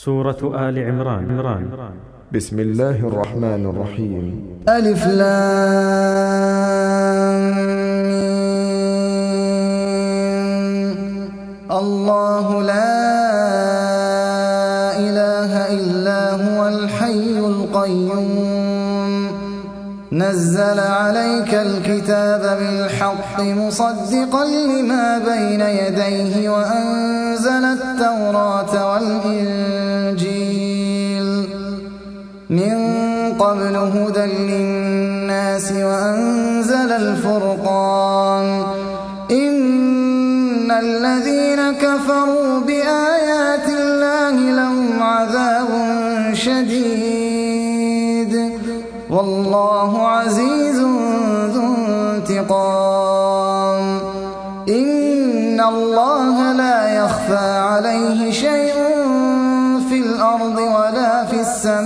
سورة آل عمران. بسم الله الرحمن الرحيم. ألف لام الله لا إله إلا هو الحي القيوم نزل عليك الكتاب بالحق مصدقا لما بين يديه وأنزل التوراة والإنجيل من قبل هدى للناس وأنزل الفرقان إن الذين كفروا بآيات الله لهم عذاب شديد والله عزيز ذو انتقام إن الله لا يخفى عليه شيء في الأرض ولا في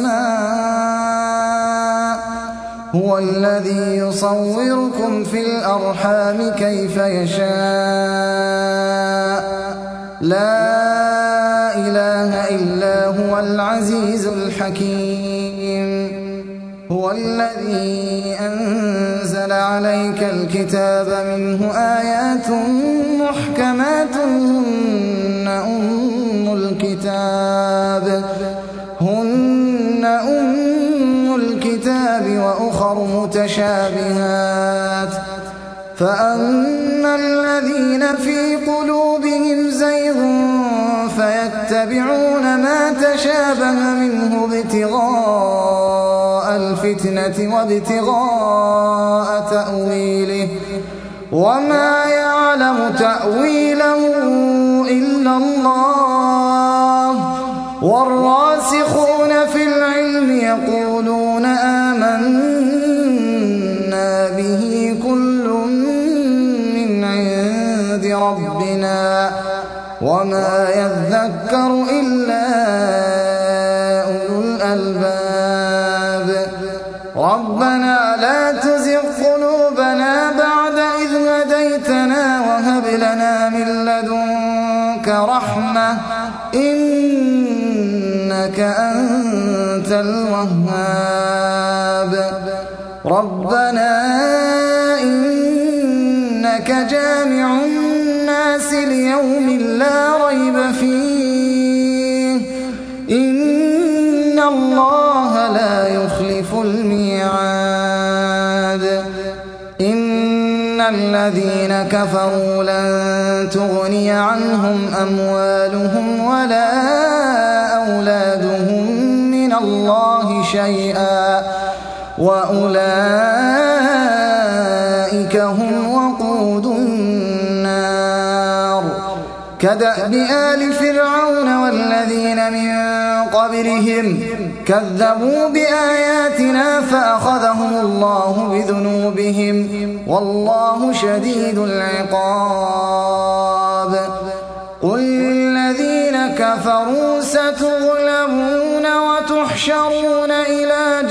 السماء هو الذي يصوركم في الأرحام كيف يشاء لا إله إلا هو العزيز الحكيم هو الذي أنزل عليك الكتاب منه آيات محكمات هن أم الكتاب وأخر متشابهات فأما الذين في قلوبهم زيغ فيتبعون ما تشابه منه ابتغاء الفتنة وابتغاء تأويله وما يعلم تأويله إلا الله والراسخون في العلم يقولون آمنا به كل من عند ربنا وما يذكر إلا أولو الألباب ربنا لا تزغ قلوبنا بعد إذ هديتنا وهب لنا من لدنك رحمة إنك أنت الوهاب ربنا إنك جامع الناس ليوم لا ريب فيه إن الله لا يخلف الميعاد إن الذين كفروا لن تغني عنهم أموالهم ولا أولادهم من الله شيئا وأولئك هم وقود النار كدأب آل فرعون والذين من قبلهم كذبوا بآياتنا فأخذهم الله بذنوبهم والله شديد العقاب قل للذين كفروا ستغلبون وتحشرون إلى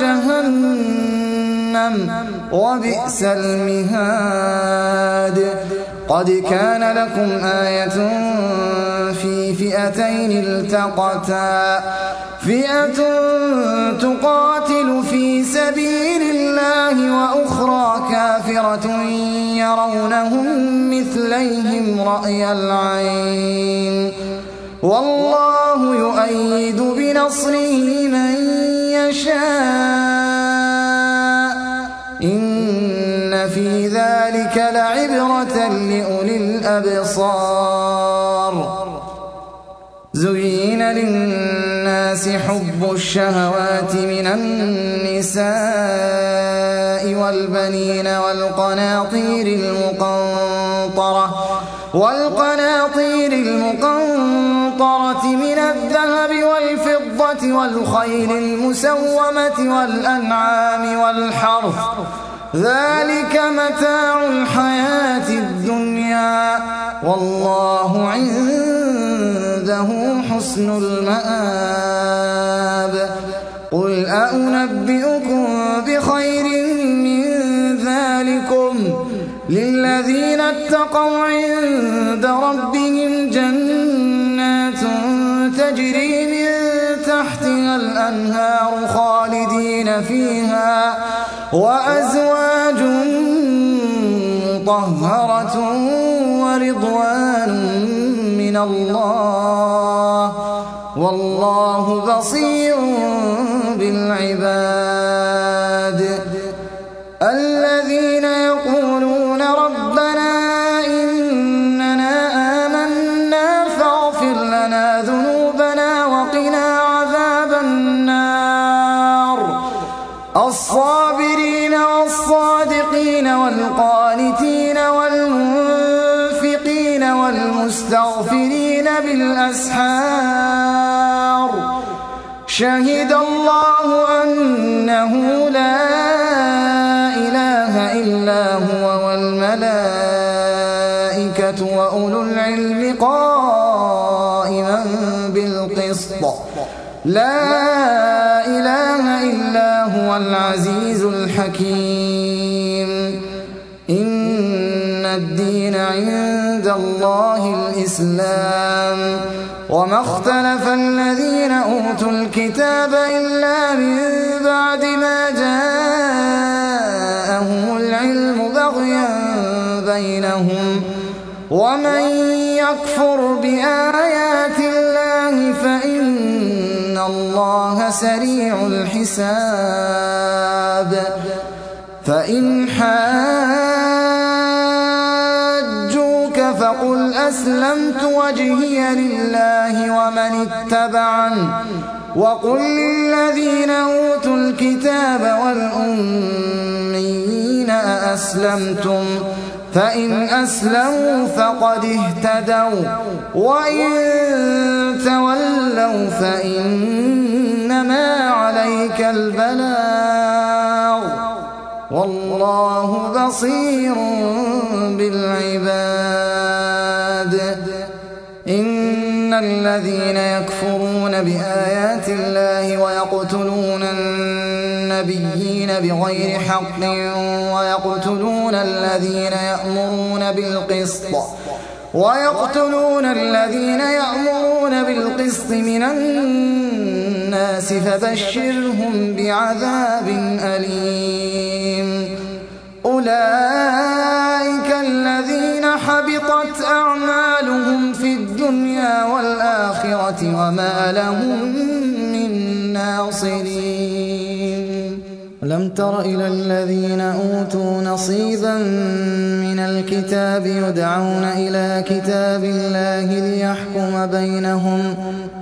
جهنم وبئس المهاد قد كان لكم آية في فئتين التقتا فئة تقاتل في سبيل الله وأخرى كافرة يرونهم مثليهم رأي العين والله يؤيد بنصره من يشاء إن في ذلك لعبرة لأولي الأبصار زين للناس حب الشهوات من النساء والبنين والقناطير المقنطرة من الذهب والفضة والخيل المسومة والأنعام والحرث ذلك متاع الحياة الدنيا والله عنده حسن المآب قل أنبئكم بخير من ذلكم للذين اتقوا عند ربهم جنات تجري من الأنهار خالدين فيها وأزواج مطهرة ورضوان من الله والله بصير بالعباد الذين يقولون ربنا إننا آمنا فاغفر لنا ذنوبنا وقنا عذاب النار الصابرين والصادقين والقانتين والمنفقين والمستغفرين بالأسحار شهد الله أنه لا إله إلا هو والملائكة وأولو العلم قائما بالقسط لا إله إلا هو العزيز الحكيم إن الدين عند الله الإسلام وما اختلف الذين أوتوا الكتاب إلا من بعد ما جاءهم العلم بغيا بينهم ومن يكفر بآيات الله فإن الله سريع الحساب فإن حاجوك فقل أسلمت وجهي لله ومن اتبعن وقل للذين أوتوا الكتاب والأميين أأسلمتم فإن أسلموا فقد اهتدوا وإن تولوا فإنما عليك البلاغ والله بصير بالعباد إن الذين يكفرون بآيات الله ويقتلون النبيين بغير حق ويقتلون الذين يأمرون بالقسط من الناس فبشرهم بعذاب أليم أولئك الذين حبطت أعمالهم في الدنيا والآخرة وما لهم من ناصرين لم تر إلى الذين أوتوا نصيبا من الكتاب يدعون إلى كتاب الله ليحكم بينهم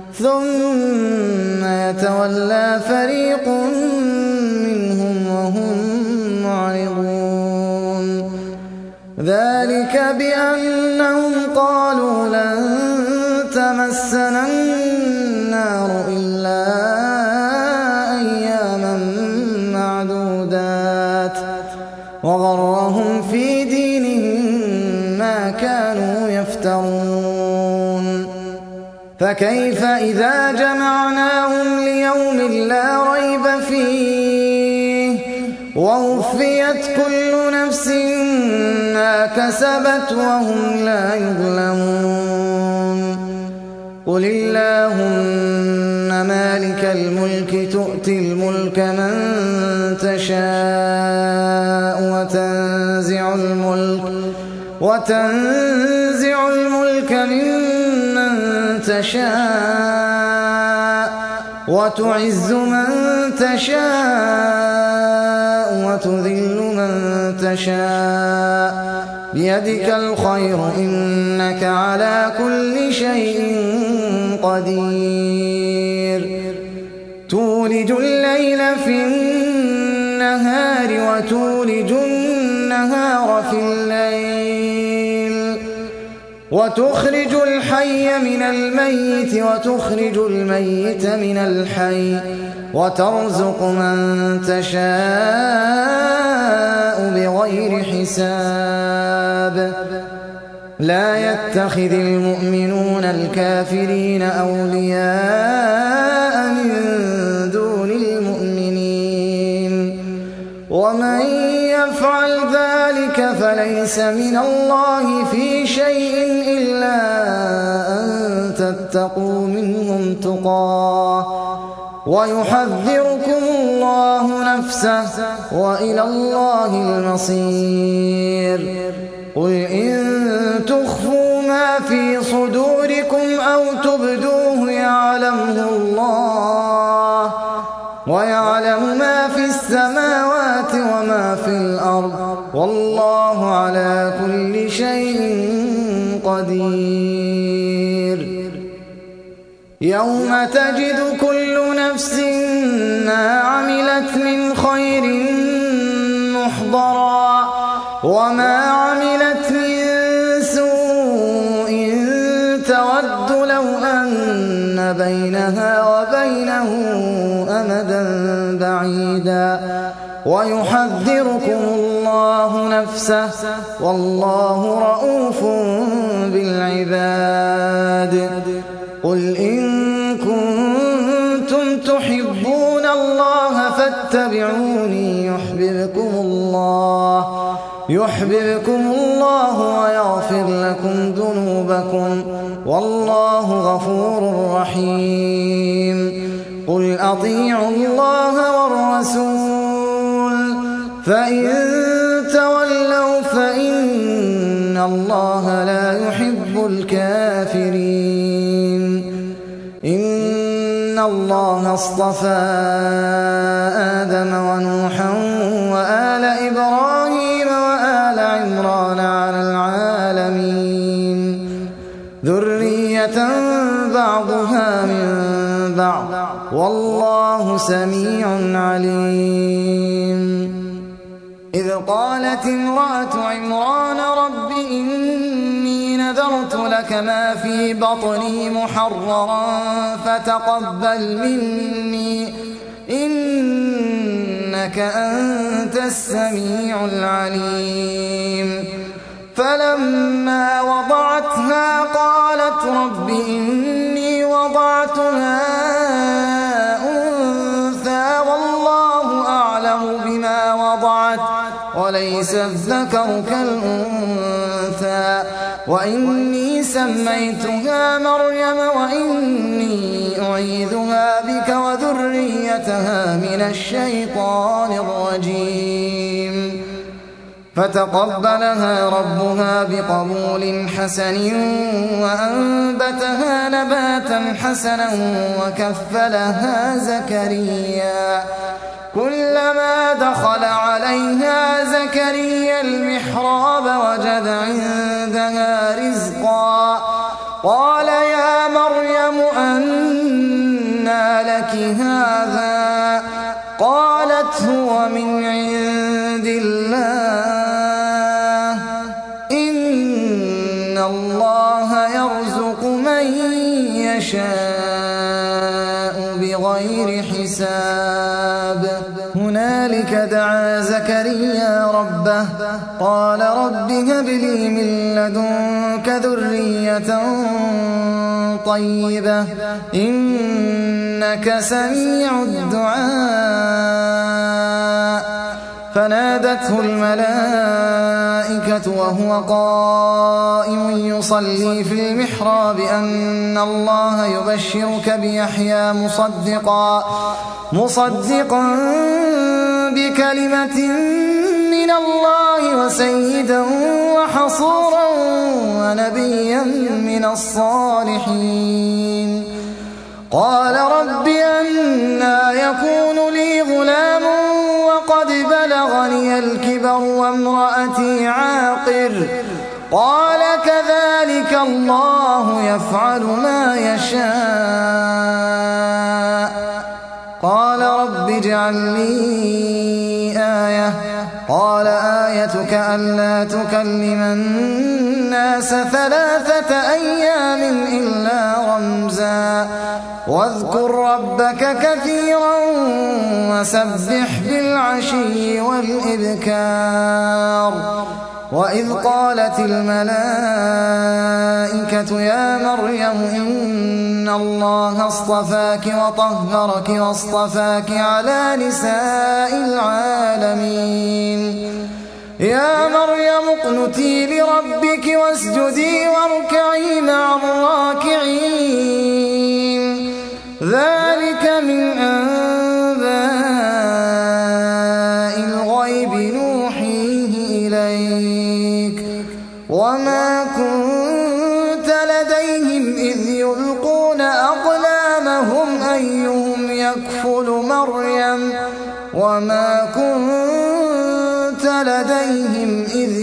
ثم يتولى فريق منهم وهم معرضون ذلك بأنهم قالوا لن تمسنا النار إلا أياما معدودات وغرهم في دينهم ما كانوا يفترون فكيف إذا جمعناهم ليوم لا ريب فيه ووفيت كل نفس ما كسبت وهم لا يظلمون قل اللهم مالك الملك تؤتي الملك من تشاء وتنزع الملك ممن تشاء وتعز من تشاء وتذل من تشاء بيدك الخير إنك على كل شيء قدير تولج الليل في النهار وتولج النهار في الليل وتخرج الحي من الميت وتخرج الميت من الحي وترزق من تشاء بغير حساب لا يتخذ المؤمنون الكافرين أولياء من دون المؤمنين ومن يفعل ذلك فليس من الله في شيء إلا أن تتقوا منهم تقاه ويحذركم الله نفسه وإلى الله المصير. قل إن تخفوا ما في صدوركم أو تبدوه يعلمه الله، ويعلم ما في السماوات وما في الأرض، والله على كل شيء قدير. يوم تجد كل نفس ما عملت من خير محضرا وما عملت من سوء تود لو أن بينها وبينه أمدا بعيدا، ويحذركم الله نفسه والله رءوف بالعباد. قل إن كنتم تحبون الله فاتبعوني يحببكم الله ويغفر لكم ذنوبكم، والله غفور رحيم. قل أطيعوا الله والرسول فإن تولوا فإن الله لا يحب الكافرين. إن الله اصطفى آدم ونوحا وآل إبراهيم وآل عمران على العالمين ذرية بعضها من بعض، والله سميع عليم. إذ قالت امرأة عمران رب إني نذرت لك ما في بطني محررا فتقبل مني إنك أنت السميع العليم. فلما وضعتها قالت رب إني وضعتها أنثى والله أعلم بما وضعت وليس الذكر كالأنثى وإني سميتها مريم وإني أعيذها بك وذريتها من الشيطان الرجيم. فتقبلها ربها بقبول حسن وأنبتها نباتا حسنا وكفلها زكريا. كلما دخل عليها زكريا المحراب وجد عندها رزقا قال يا مريم أنى لك هذا؟ قالت هو من عند الله إن الله يرزق من يشاء بغير حساب. هنالك دعا زكريا ربه قال رب هب لي من لدنك ذرية طيبة إنك سميع الدعاء. فنادته الملائكة وهو قائم يصلي في المحراب أن الله يبشرك بيحيى مصدقا بكلمة من الله وسيدا وحصورا ونبيا من الصالحين. قال رب أنى يكون لي غلام وقد بلغني الكبر وامرأتي عاقر؟ قال كذلك الله يفعل ما يشاء. قال رب اجعل لي آية. قال آيتك ألا تكلم الناس 3 أيام إلا رمزا واذكر ربك كثيرا وسبح بالعشي والإبكار. وإذ قالت الملائكة يا مريم إن الله اصطفاك وطهرك واصطفاك على نساء العالمين. يا مريم اقنتي لربك واسجدي واركعي مع الراكعين. ذلك من أيهم يكفل مريم وما كنت لديهم إذ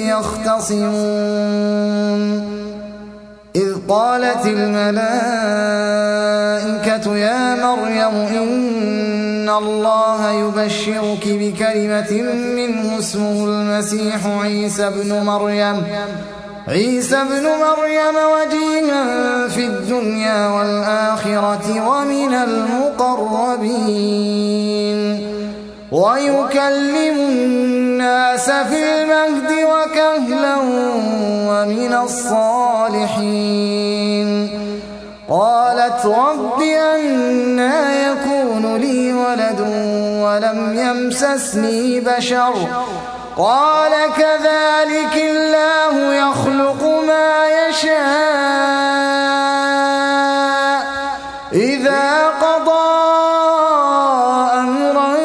يختصمون إذ قالت الملائكة يا مريم إن الله يبشرك بكلمة منه اسمه المسيح عيسى ابن مريم وجيها في الدنيا والآخرة ومن المقربين ويكلم الناس في المهد وكهلا ومن الصالحين قالت رب أنى يكون لي ولد ولم يمسسني بشر قال كذلك الله يخلق ما يشاء إذا قضى أمرا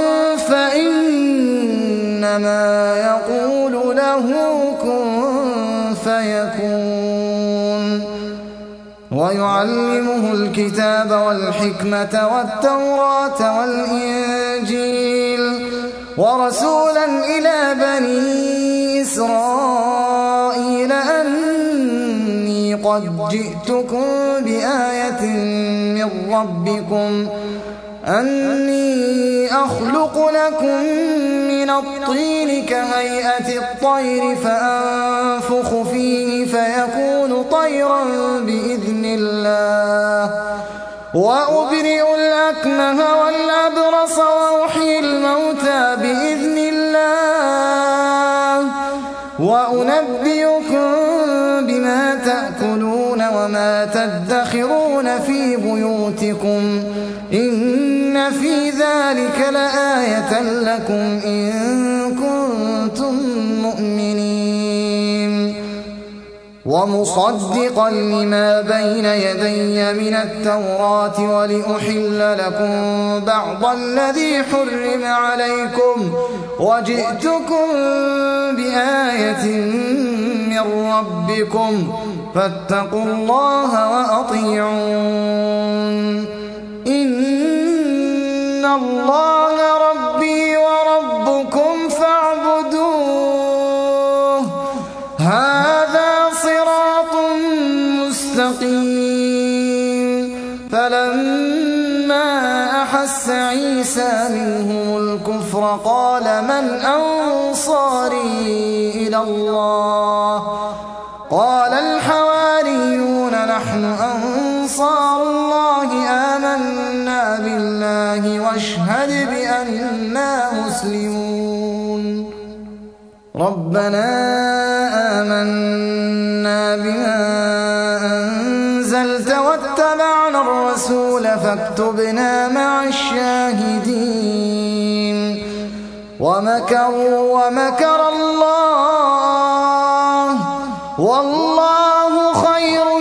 فإنما يقول له كن فيكون ويعلمه الكتاب والحكمة والتوراة والإنجيل ورسولا إلى بني إسرائيل أني قد جئتكم بآية من ربكم أني أخلق لكم من الطين كهيئة الطير فأنفخ فيه فيكون طيرا بإذن الله وأبرئ الأكمه والأبرص وأحيي الموتى بإذن الله وأنبئكم بما تأكلون وما تدخرون في بيوتكم إن في ذلك لآية لكم إن كنتم مؤمنين ومصدقا لما بين يدي من التوراة ولأحل لكم بعض الذي حرم عليكم وجئتكم بآية من ربكم فاتقوا الله وأطيعون إن الله ربي وربكم فاعبدوه هذا صراط مستقيم فلما أحس عيسى منهم الكفر قال من أنصاري إلى الله قال الحواريون نحن أنصار الله آمنا بالله واشهد بأننا مسلمون ربنا آمنا بما أنزلت واتبعنا الرسول فاكتبنا مع الشاهدين ومكروا ومكر الله والله خير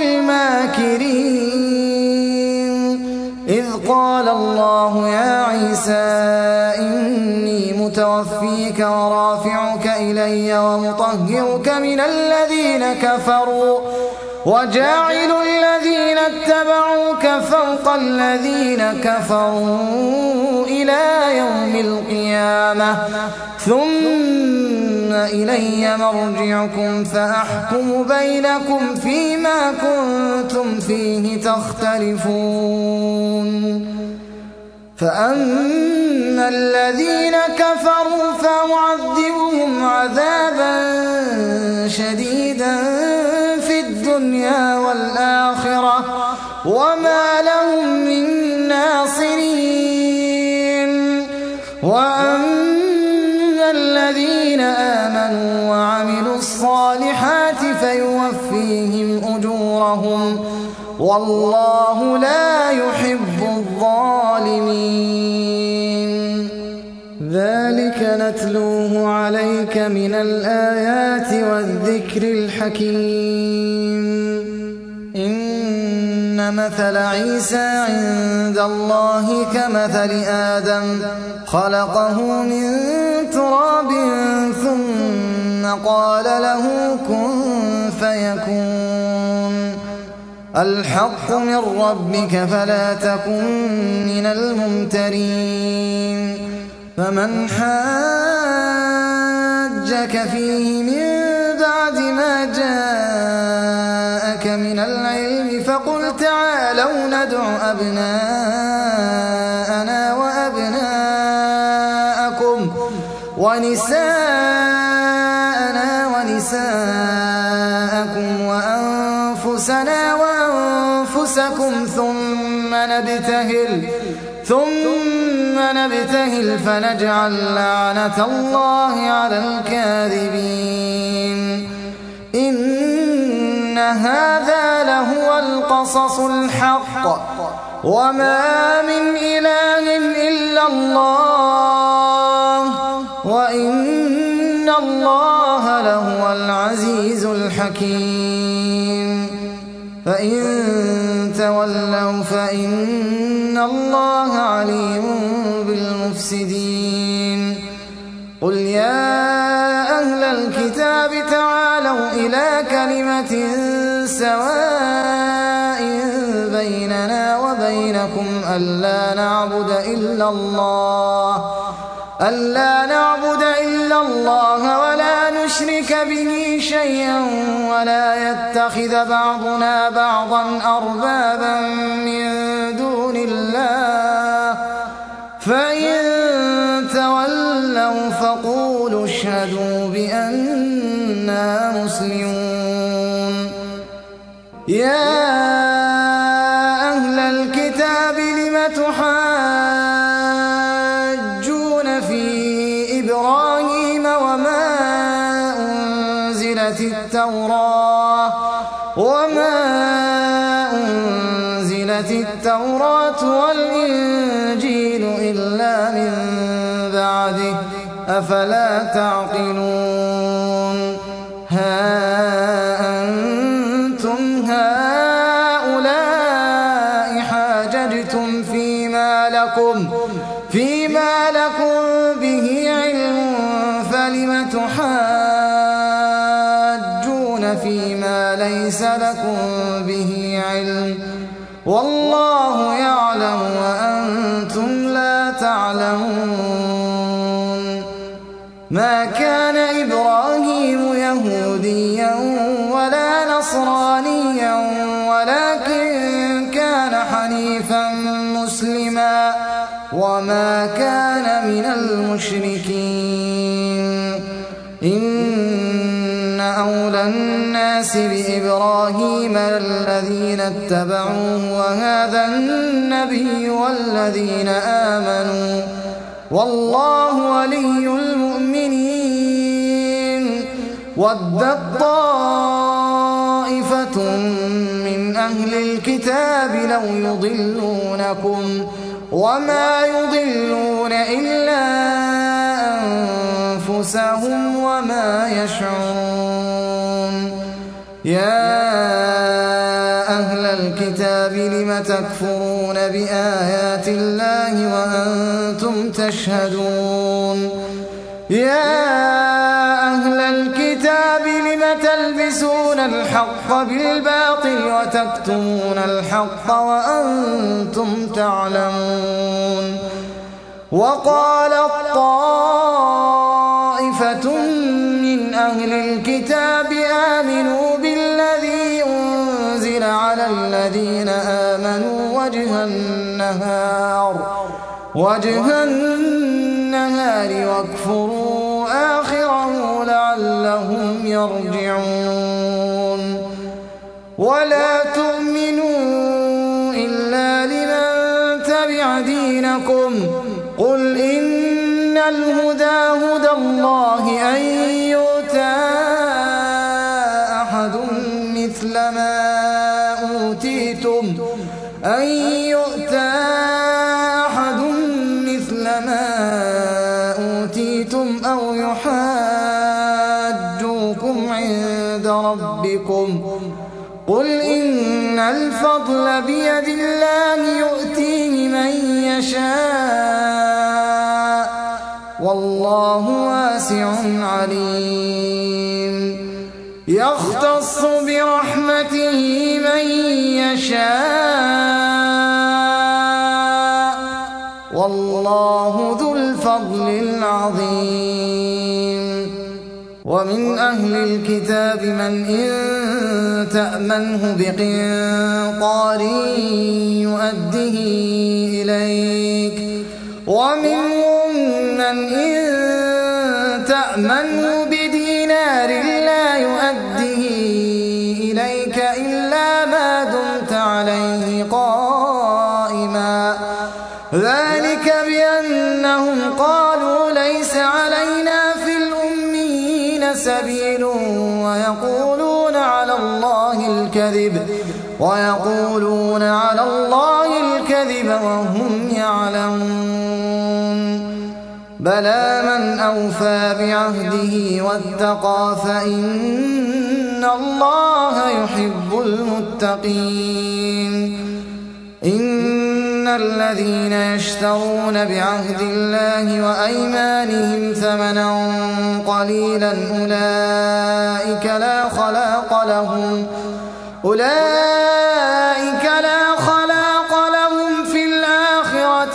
الماكرين إذ قال الله يا عيسى إني متوفيك ورافعك إلي ومطهرك من الذين كفروا وجاعل الذين اتبعوك فوق الذين كفروا إلى يوم القيامة ثم إلي مرجعكم فأحكم بينكم فيما كنتم فيه تختلفون فأما الذين كفروا فأعذبهم عذابا شديدا في الدنيا والآخرة وما لهم من ناصرين وأما الذين آمنوا وعملوا الصالحات فيوفيهم أجورهم والله لا يحب الظالمين ذلك نتلوه عليك من الآيات والذكر الحكيم إن مثل عيسى عند الله كمثل آدم خلقه من تراب ثم قال له كن فيكون الحق من ربك فلا تكن من الممترين فمن حاجك فيه من بعد ما جاءك من العلم فقل تعالوا ندع أبناءنا وأبناءكم ونساءنا ونساءكم وأنفسنا وأنفسكم ثم نبتهل فنجعل لعنة الله على الكاذبين إن هذا لهو القصص الحق وما من إله إلا الله وإن الله لهو العزيز الحكيم فإن تولوا فإن الله عليم بالمفسدين قل يا أهل الكتاب تعالوا إلى كلمة سواء بيننا وبينكم ألا نعبد إلا الله ولا نشرك به شيئا ولا يتخذ بعضنا بعضا أربابا من دون الله فإن تولوا فقولوا اشهدوا بأننا مسلمون يا أهل الكتاب لم تحاجون في إبراهيم وما أنزلت التوراة والإنجيل إلا من بعده أفلا تعقلون ها أنتم هؤلاء حاججتم فيما لكم به علم فلم تحاجون فيما ليس لكم به علم والله يعلم وأنتم لا تعلمون ما كان إبراهيم يهوديا ولا نصرانيا ولكن كان حنيفا مسلما وما كان من المشركين إن أولى الناس بإبراهيم الذين اتبعوه وهذا النبي والذين آمنوا والله ولي المؤمنين ودت طائفة من أهل الكتاب لو يضلونكم وما يضلون إلا أنفسهم وما يشعرون يا أهل الكتاب لم تكفرون بآيات الله وأنتم تشهدون يا أهل الكتاب لم تلبسون الحق بالباطل وتكتمون الحق وأنتم تعلمون وقالت طائفة من أهل الكتاب آمنوا بالذي أنزل على الذين آمنوا وجه النهار واكفروا آخره لعلهم يرجعون ولا تؤمنوا إلا لمن تبع دينكم قل إن الهدى هدى الله أن يؤتى أحد مثل ما أوتيتم أو يحاجوكم عند ربكم قل إن الفضل بيد الله يؤتيه من يشاء والله واسع عليم يختص برحمته من يشاء والله ذو الفضل العظيم ومن أهل الكتاب من إن تأمنه بقنطار يؤده إليك ومنهم من إن تأمنه بدينار لا يؤده إليك إلا ما دمت عليه قائما ذلك بأنهم قالوا ليس علينا في الأميين سبيل ويقولون على الله الكذب وهم يعلمون بلى من أوفى بعهده واتقى فإن الله يحب المتقين إن الذين يشترون بعهد الله وأيمانهم ثمنا قليلا أولئك لا خلاق لهم في الآخرة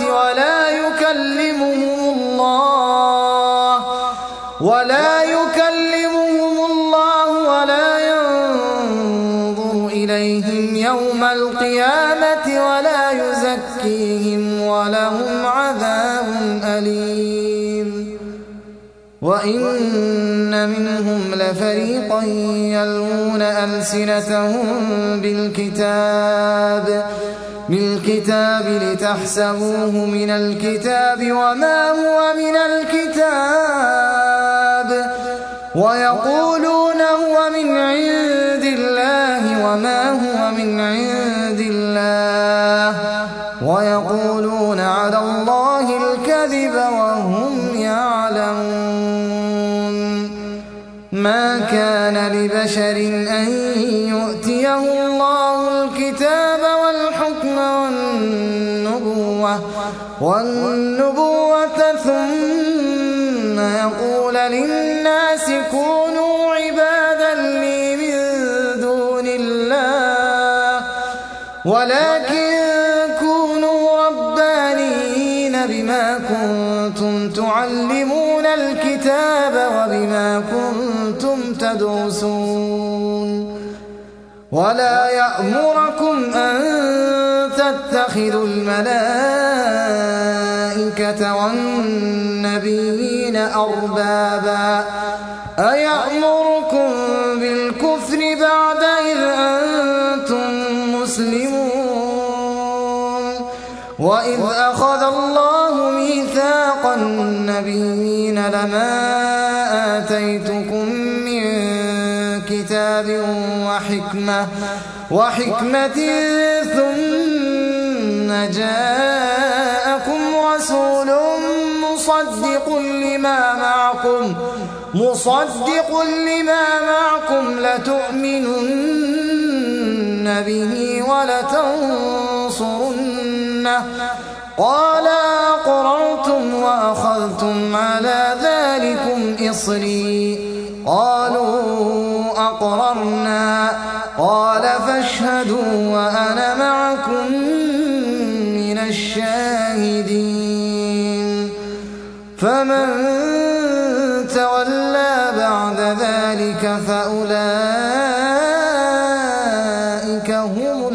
ولا يكلمهم الله ولا ينظر إليهم يوم القيامة ولا يزكيهم ولهم عذاب أليم وإن منهم لفريقا يلوون ألسنتهم بالكتاب لتحسبوه من الكتاب وما هو من الكتاب ويقولون هو من عند الله وما هو من عند الله ويقولون على الله الكذب وهم يعلمون ما كان لبشر أن يؤتيه الله الكتاب والحكم والنبوة ثم يقول للناس كونوا عبادا لي من دون الله ولكن كونوا ربانيين بما كنتم تعلمون الكتاب وبما كنتم تدرسون ولا يأمركم أن تتخذوا الملائكة والنبيين أربابا أيأمركم بالكفر بعد إذ أنتم مسلمون وإذ أخذ الله ميثاق النبيين لما آتيتكم من كتاب وحكمة ثم جاءكم رسول مصدق لما معكم لتؤمنن به ولتنصرنه قال أقررتم وأخذتم على ذلكم إصري قالوا أقررنا قال فاشهدوا وأنا معكم من الشاهدين فمن تولى بعد ذلك فأولئك هم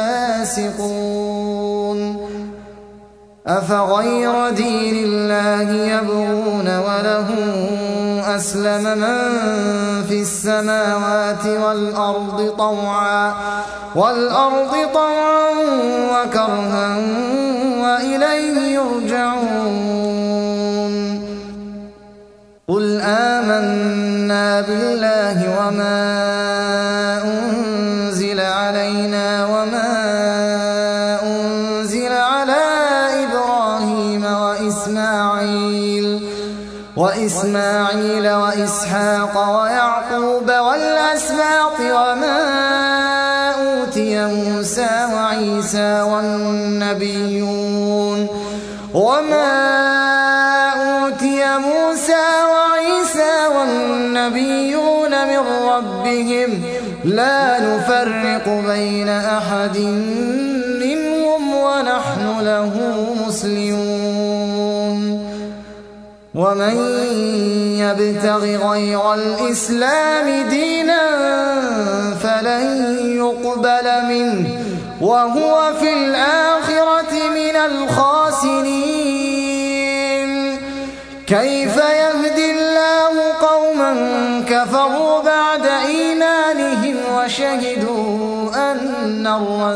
الفاسقون أفغير دين الله يبغون وله أسلم من في السماوات والأرض طوعا وكرها وإليه يرجعون قل آمنا بالله وما أنزل علينا وما أنزل على إبراهيم وإسماعيل وإسحاق ويعقوب والأسباط وما أوتي موسى وعيسى والنبيون من ربهم لا نفرق بين أحد منهم ونحن له مسلمون ومن يبتغ غير الإسلام دينا فلن يقبل منه وهو في الآخرة من الخاسرين كيف يهدي الله قوما كفروا بعد إيمانهم وشهدوا أن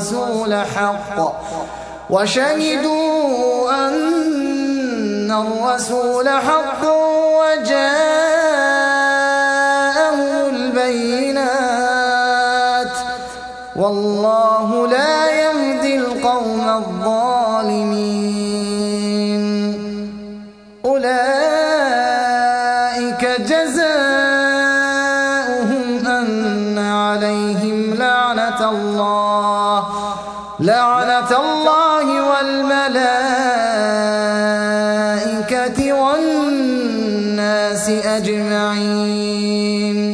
الرسول حق وجاءهم البينات والله لا يهدي القوم الظالمين أولئك جزاؤهم أن عليهم لعنة الله والملائكة والناس أجمعين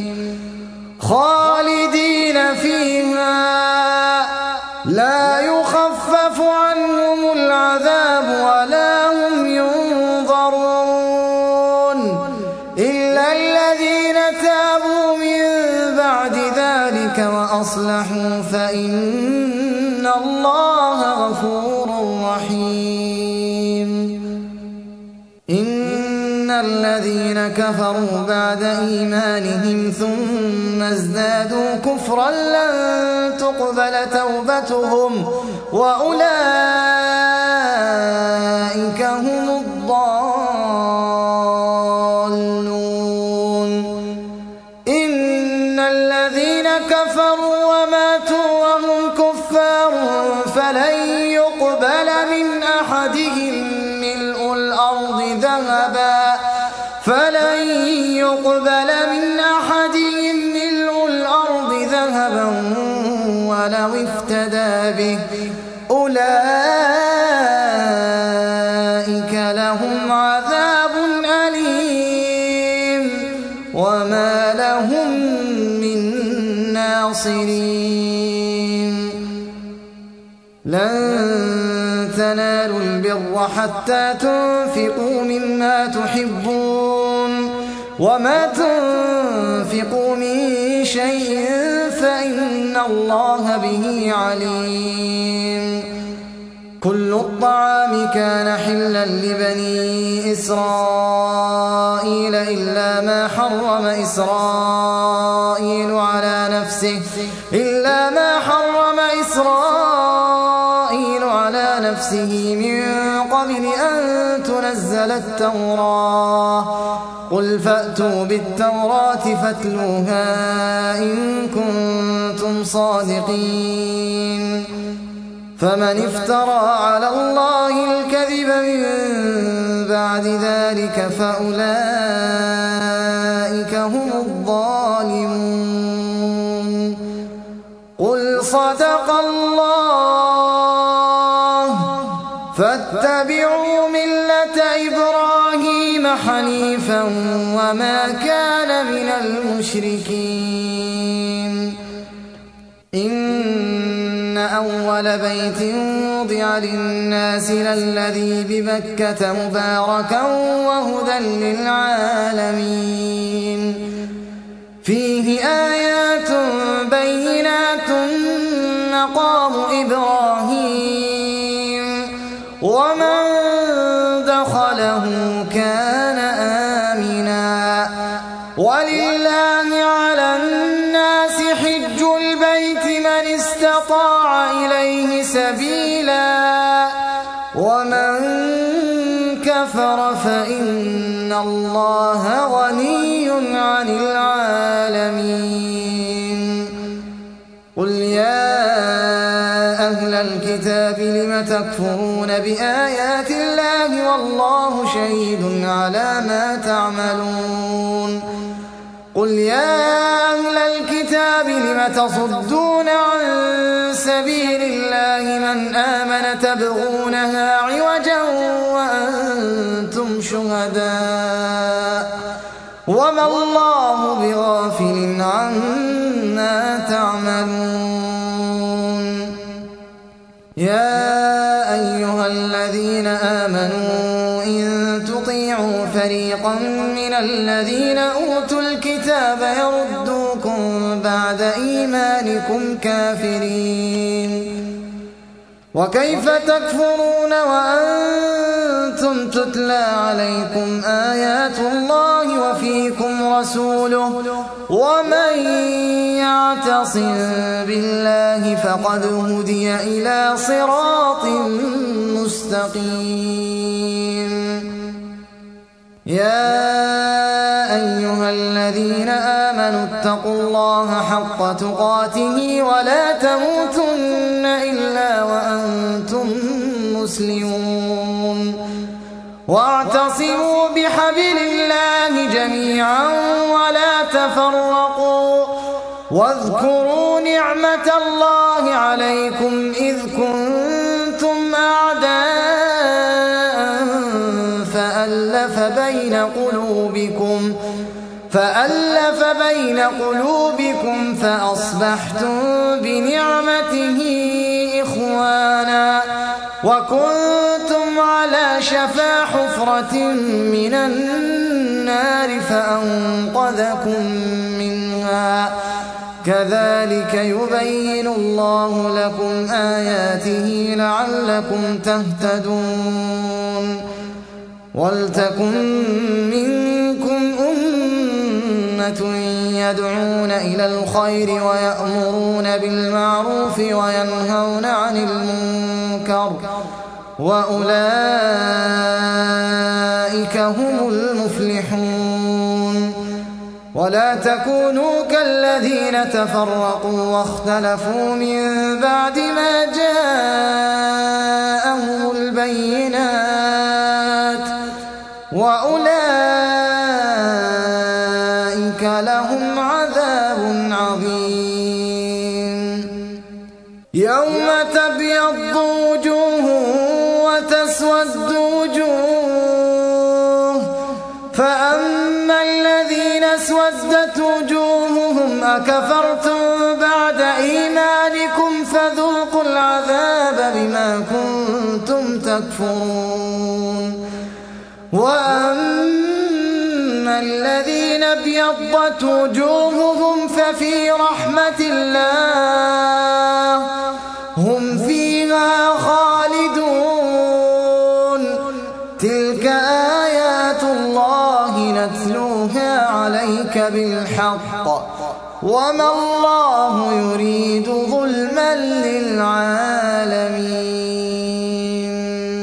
خالدين فيها لا يخفف عنهم العذاب ولا هم ينظرون إلا الذين تابوا من بعد ذلك وأصلحوا فإن الله غفور رحيم إن الذين كفروا بعد إيمانهم ثم ازدادوا كفرا لن تقبل توبتهم وأولئك هم الضالون إن الذين كفروا وماتوا وهم كفار فلن يقبل من أحدهم ملء الأرض ذهبا ولو افتدى به أولئك لهم عذاب أليم وما لهم من ناصرين لن تنالوا البر حتى تنفقوا مما تحبون وما تنفقوا من شيء فإن الله به عليم كل الطعام كان حلا لبني إسرائيل إلا ما حرم إسرائيل على نفسه من قبل أن تنزل التوراة قل فأتوا بالتوراة فاتلوها إن كنتم صادقين فمن افترى على الله الكذب من بعد ذلك فأولئك هم الظالمون قل صدق الله فاتبعوا ملة إبراهيم حنيفا وما كان من المشركين إن أول بيت وضع للناس للذي ببكة مباركا وهدى للعالمين فيه آيات بينات مقام إبراهيم ومن دخله كان آمنا ولله على الناس حج البيت من استطاع إليه سبيلا ومن كفر فإن الله غني عن العالمين قل يا أهل الكتاب لم تكفرون بآيات الله والله شهيد على ما تعملون قل يا أهل الكتاب لم تصدون عن سبيل الله من آمن تبغونها عوجا وأنتم شهداء وما الله بغافل عما تعملون إن تطيعوا فريقا من الذين أوتوا الكتاب يردوكم بعد إيمانكم كافرين. وكيف تكفرون وأنتم تتلى عليكم آيات الله وفيكم رسوله ومن يعتصم بالله فقد هدي إلى صراط مستقيم. يا أيها الذين آمنوا اتقوا الله حق تقاته ولا تموتن إلا وأنتم مسلمون. واعتصموا بحبل الله جميعا ولا تفرقوا واذكروا نعمة الله عليكم إذ كنتم أعداء فألف بين قلوبكم فأصبحتم بنعمته إخوانا وكنتم على شفا حفرة من النار فأنقذكم منها. كذلك يبين الله لكم آياته لعلكم تهتدون. ولتكن منكم أمة يدعون إلى الخير ويأمرون بالمعروف وينهون عن المنكر وأولئك هم المفلحون. ولا تكونوا كالذين تفرقوا واختلفوا من بعد ما جاءهم البينات وأولئك لهم عذاب عظيم. يوم تبيض وجوه وتسود وجوه فأما الذين اسودت وجوههم أكفرتم بعد إيمانكم فذوقوا العذاب بما كنتم تكفرون. وأما الذين ابيضت وجوههم ففي رحمة الله هم فيها خالدون. تلك آيات الله نتلوها عليك بالحق وما الله يريد ظلما للعالمين.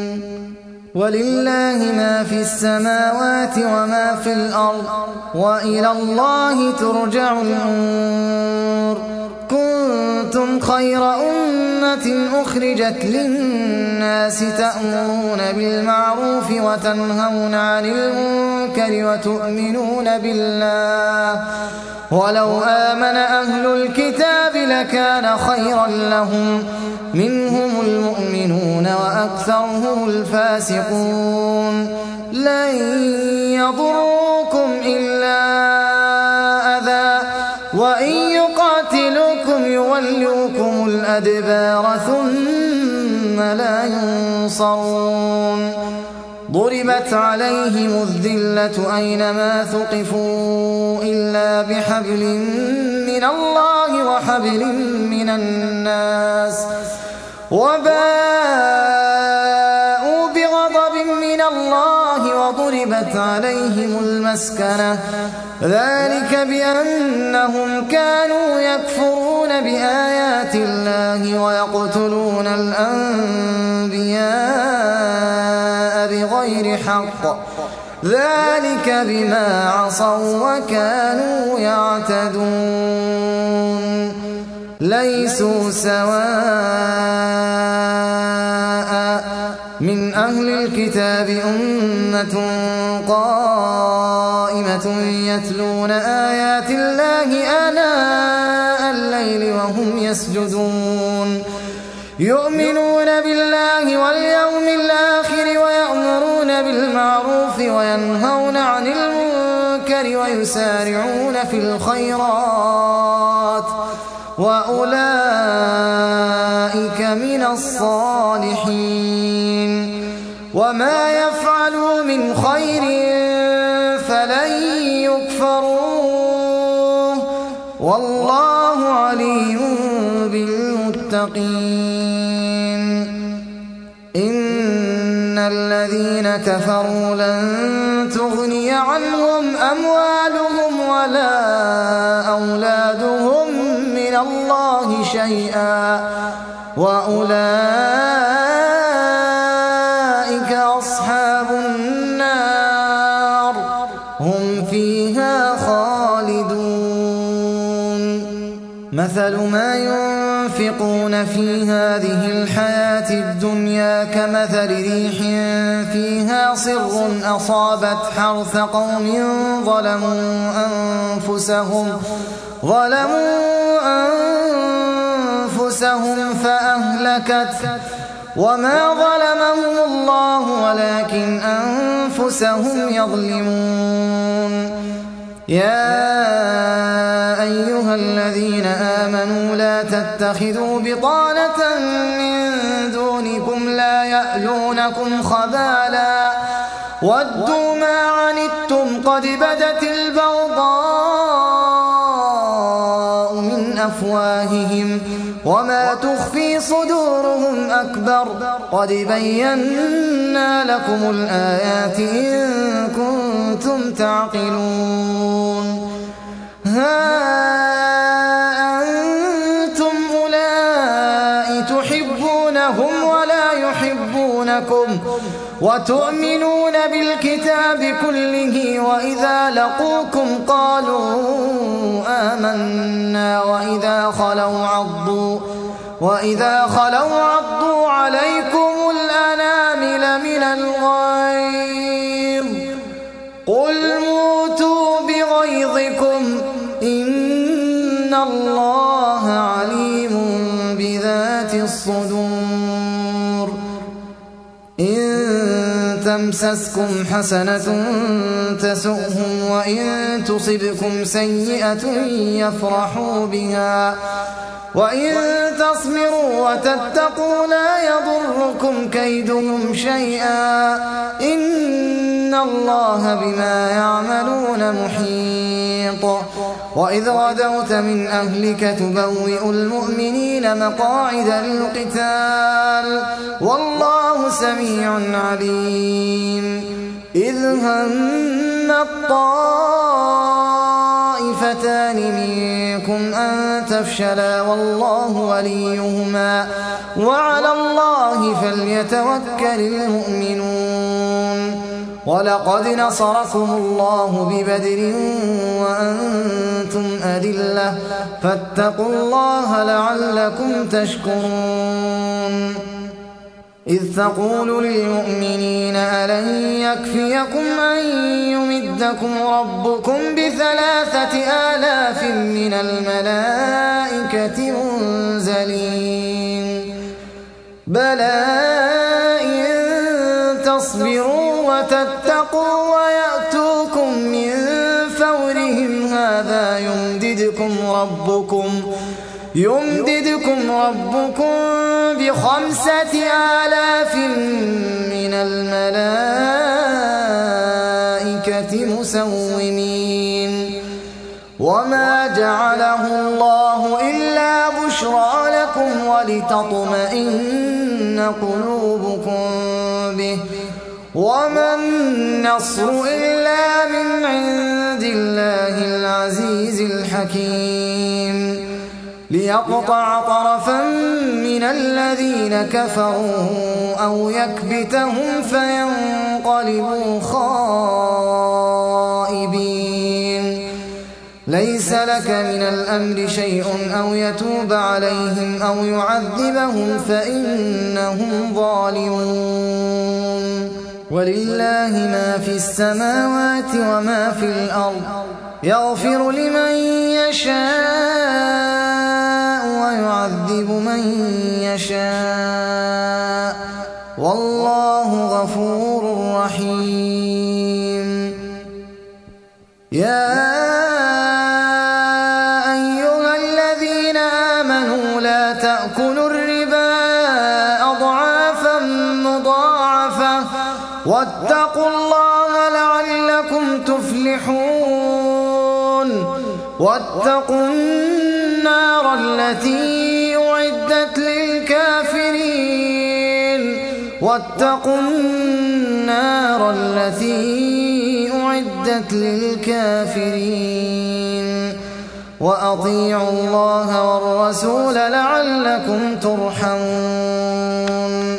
ولله ما في السماوات وما في الأرض وإلى الله ترجع الأمور. كنتم خير أمة أخرجت للناس تأمرون بالمعروف وتنهون عن المنكر وتؤمنون بالله ولو آمن أهل الكتاب لكان خيرا لهم منهم المؤمنون وأكثرهم الفاسقون. لن يضروكم إلا أذى وإن يقاتلوكم يولوكم الأدبار ثم لا ينصرون. ضربت عليهم الذلة أينما ثقفوا إلا بحبل من الله وحبل من الناس وباءوا بغضب من الله وضربت عليهم المسكنة ذلك بأنهم كانوا يكفرون بآيات الله ويقتلون الأنبياء بغير حق ذلك بما عصوا وكانوا يعتدون. ليسوا سواء من أهل الكتاب أمة قائمة يتلون آيات الله آناء الليل وهم يسجدون يؤمنون بالله واليوم الآخر ويأمرون بالمعروف وينهون عن المنكر ويسارعون في الخيرات وأولئك من الصالحين. وما يفعل من خير فلن يكفروه والله عليم بالمتقين إن الذين كفروا لن تغني عنهم أموالهم ولا أولادهم من الله شيئا وأولئك أصحاب النار هم فيها خالدون مثل ما ينفقون في هذه الحياة الدنيا كمثل ريح فيها صر أصابت حرث قوم ظلموا أنفسهم فأهلكت وما ظلمهم الله ولكن أنفسهم يظلمون يا أيها الذين آمنوا لا تتخذوا بطانة من دونكم لا يألونكم خبالا ودوا ما عنتم قد بدت البغضاء من أفواههم وما تخفي صدورهم أكبر قد بينا لكم الآيات إن كنتم تعقلون ها أنتم أولئك تحبونهم ولا يحبونكم وتؤمنون بالكتاب كله وإذا لقوكم قالوا آمنا وإذا خلوا عضوا عليكم الأنامل من الغيظ قل موتوا بغيظكم إن الله عليم بذات الصدور إن تمسسكم حسنة تسؤهم وإن تصبكم سيئة يفرحوا بها وإن تصبروا وتتقوا لا يضركم كيدهم شيئا إن الله بما يعملون محيط وإذ غدوت من أهلك تبوئ المؤمنين مقاعد للقتال والله سميع عليم إذ هم الطائفتان منكم أن تفشلا والله وليهما وعلى الله فليتوكل المؤمنون ولقد نصركم الله ببدر وأنتم أذلة فاتقوا الله لعلكم تشكرون إذ تقول للمؤمنين ألن يكفيكم أن يمدكم ربكم ب3,000 من الملائكة منزلين بلى إن تصبروا وتتقوا ويأتوكم من فورهم هذا يمددكم ربكم ب5,000 من الملائكة مسومين وما جعله الله إلا بشرى لكم ولتطمئن قلوبكم به وما النصر إلا من عند الله العزيز الحكيم ليقطع طرفا من الذين كفروا أو يكبتهم فينقلبوا خائبين ليس لك من الأمر شيء أو يتوب عليهم أو يعذبهم فإنهم ظالمون ولله ما في السماوات وما في الأرض يغفر لمن يشاء ويعذب من يشاء والله غفور رحيم يا أيها الذين آمنوا لا تأكلوا الربا أضعافا مضاعفة واتقوا واتقوا الله لعلكم تفلحون واتقوا النار التي أعدت للكافرين واتقوا النار التي أعدت للكافرين وأطيعوا الله والرسول لعلكم ترحمون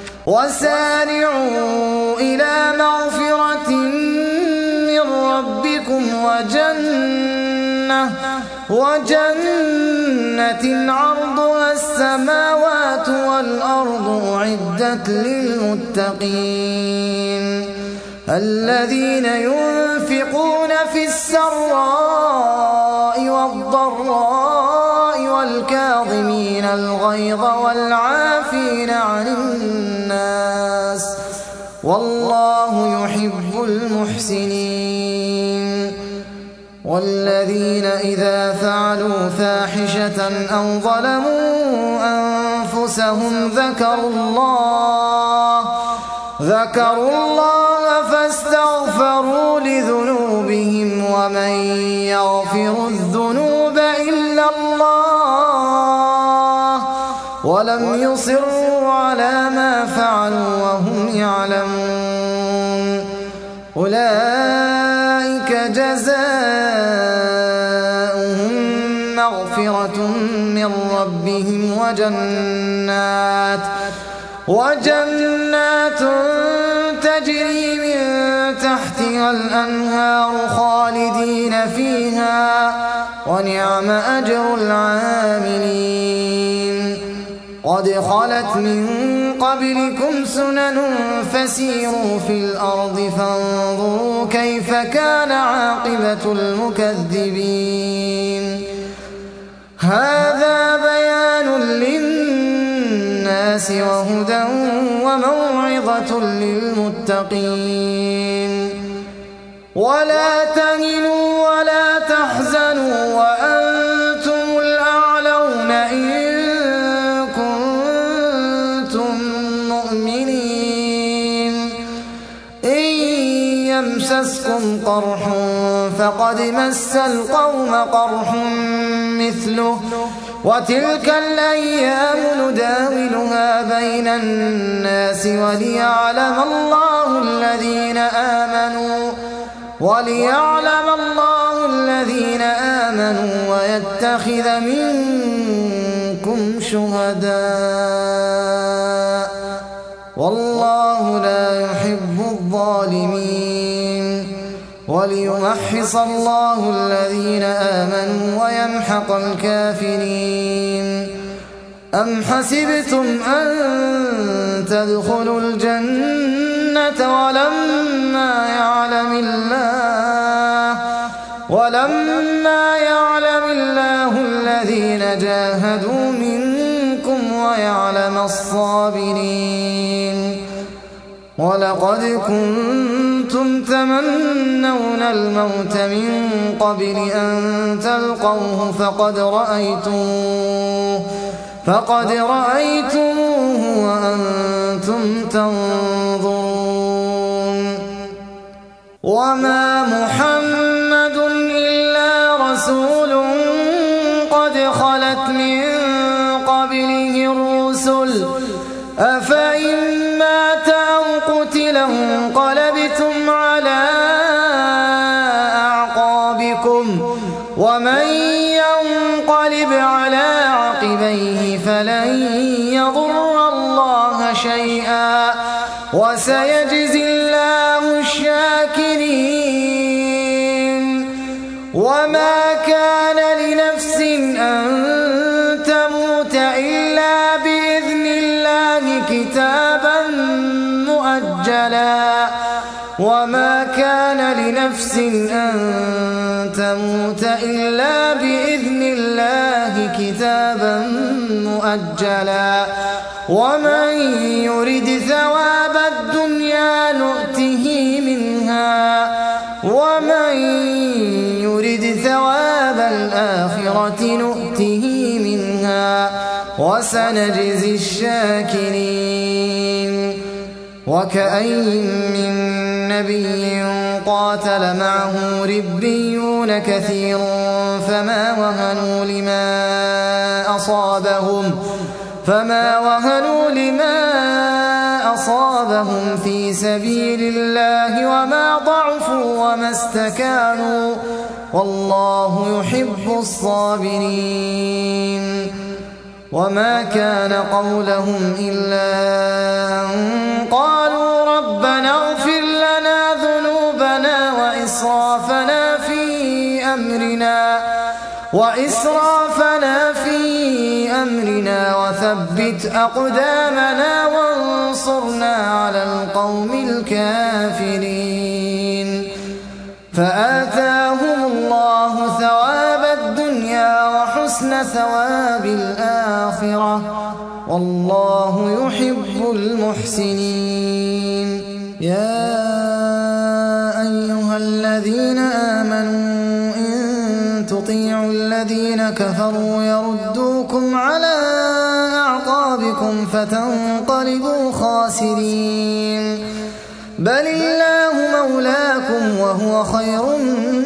وسارعوا إلى مغفرة من ربكم وجنة عرضها السماوات والأرض أعدت للمتقين الذين ينفقون في السراء والضراء والكاظمين الغيظ والعافين عن الناس والله يحب المحسنين والذين إذا فعلوا فاحشة أو ظلموا أنفسهم ذكروا الله فاستغفروا لذنوبهم ومن يغفر الذنوب إلا الله ولم يصروا على ما فعلوا وهم يعلمون أولئك جزاؤهم مغفرة من ربهم وجنات تجري من تحتها الأنهار خالدين فيها ونعم أجر العاملين قد خلت من قبلكم سنن فسيروا في الأرض فانظروا كيف كان عاقبة المكذبين هذا بيان للناس وهدى وموعظة للمتقين ولا تهنوا ولا تحزنوا وأنتم الأعلون إن كنتم مؤمنين إن يمسسكم قرح فقد مس القوم قرح مثله وتلك الأيام نداولها بين الناس وليعلم الله الذين آمنوا ويتخذ منكم شهداء والله لا يحب الظالمين وليمحص الله الذين آمنوا ويمحق الكافرين أم حسبتم أن تدخلوا الجنة ولما يعلم الله الذين جاهدوا منكم ويعلم الصابرين ولقد كنتم تمنون الموت من قبل أن تلقوه فقد رأيتموه وأنتم تنظرون وما محمد إلا رسول قد خلت من قبله الرسل أفإن مات أو قتل انقلبتم على أعقابكم ومن ينقلب على عقبيه فلن يضر الله شيئا وسيجزي الله الشاكرين وما كان لنفس أن تموت إلا بإذن الله كتابا مؤجلا وما كان لنفس أن تموت إلا بإذن الله كتابا مؤجلا ومن يرد ثواب الدنيا نؤته منها ومن يرد ثواب الآخرة نؤته منها وسنجزي الشاكرين وكأين من نبي قاتل معه ربيون كثير فما وهنوا لما أصابهم في سبيل الله وما ضعفوا وما استكانوا والله يحب الصابرين. وما كان قولهم إلا أن قالوا ربنا اغفر لنا ذنوبنا وإسرافنا في أمرنا وثبت أقدامنا وانصرنا على القوم الكافرين. فآتاهم الله ثواب الدنيا وحسن ثواب الآخرة والله يحب المحسنين. يا أيها الذين آمنوا إن تطيعوا الذين كفروا يردوكم على أعقابكم فتنقلبوا خاسرين. بل الله مولاكم وهو خير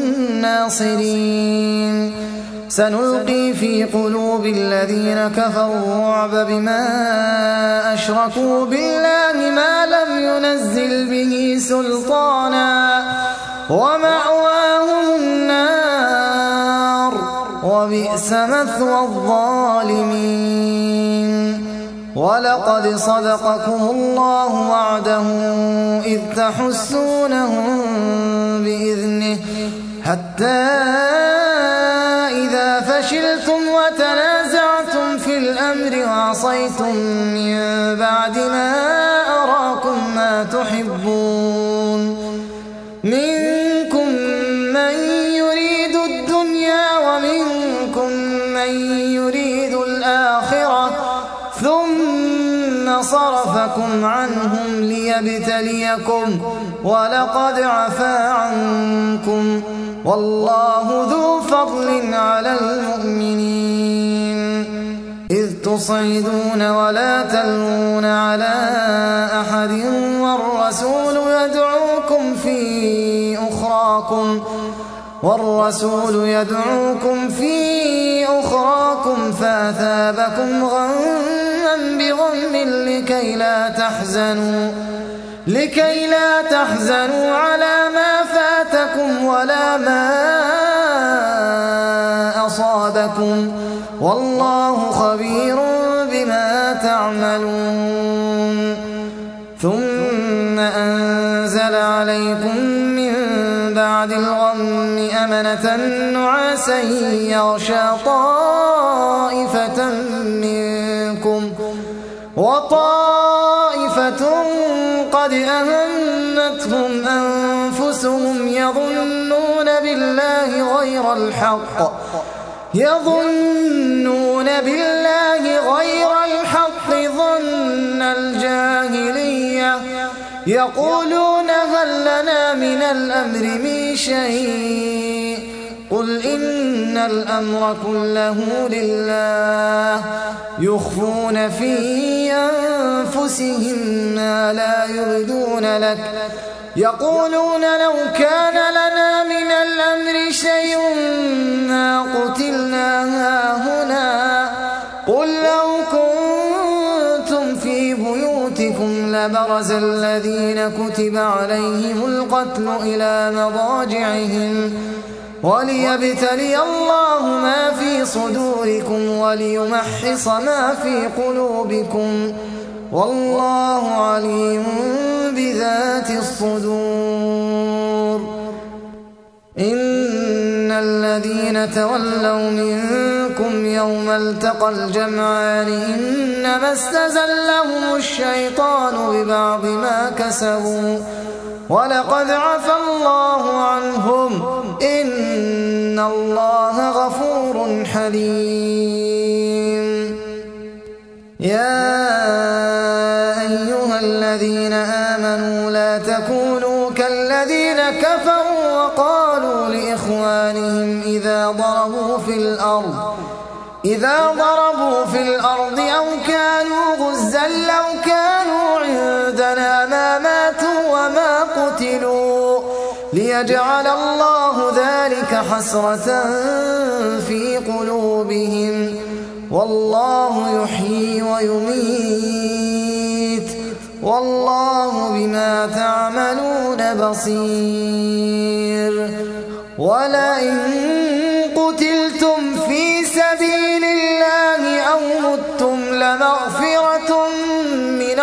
الناصرين. سنلقي في قلوب الذين كفروا الرعب بما أشركوا بالله ما لم ينزل به سلطانا ومأواهم النار وبئس مثوى الظالمين. ولقد صدقكم الله وعده إذ تحسونهم بإذنه حتى إذا فشلتم وتنازعتم في الأمر وعصيتم من بعد ما أراكم ما تحبون منكم من يريد الدنيا ومنكم من يريد الآخرة ثم صرفكم عنهم ليبتليكم ولقد عفا عنكم والله ذو فضل على المؤمنين. إذ تصعدون ولا تلوون على أحد والرسول يدعوكم في أخراكم فأثابكم غما بغم لكي لا تحزنوا على ما فاتكم ولا ما أصابكم والله خبير بما تعملون. ثم أنزل عليكم من بعد الغم أمنة نعاسا يغشى طائفة منكم وطائفة قد أهمتهم أنفسهم يظنون بالله غير الحق ظن الجاهلية يقولون هل لنا من الأمر من شيء قل إن الأمر كله لله يخفون في أنفسهم ما لا يبدون لك يقولون لو كان لنا من الأمر شيء ما قتلنا هاهنا قل لو كنتم في بيوتكم لبرز الذين كتب عليهم القتل إلى مضاجعهم وليبتلي الله ما في صدوركم وليمحص ما في قلوبكم والله عليم بذات الصدور. إن الذين تولوا منكم يوم التقى الجمعان إنما استزلهم الشيطان ببعض ما كسبوا ولقد عفى الله عنهم إن الله غفور حليم. يا أيها الذين آمنوا لا تكونوا كالذين كفروا وقالوا لإخوانهم إذا ضربوا في الأرض أو كانوا غزا لو كانوا عندنا ما ماتوا وما قتلوا ليجعل الله ذلك حسرة في قلوبهم والله يحيي ويميت والله بما تعملون بصير ولئن قتلتم في سبيل الله أو متم لمغفرة من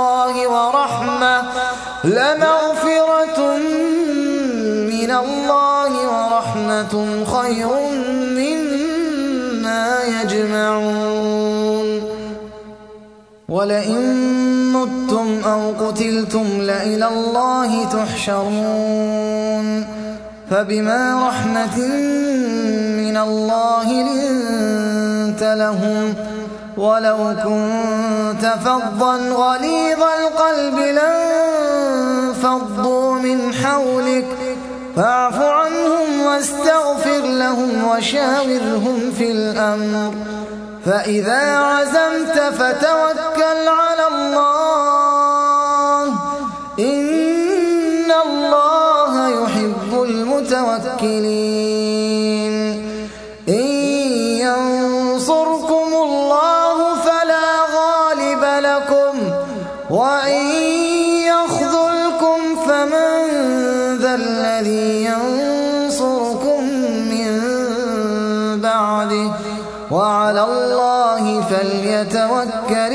الله ورحمة خير مما يجمعون ولئن متم أو قتلتم لإلى الله تحشرون فبما رحمة من الله لنت لهم ولو كنت فظا غليظ القلب لانفضوا من حولك فاعف عنهم واستغفر لهم وشاورهم في الأمر فإذا عزمت فتوكل على الله إن الله يحب المتوكلين إن ينصركم الله فلا غالب لكم وإن يخذلكم فمن ذا الذي ينصركم من بعده وعلى الله فليتوكل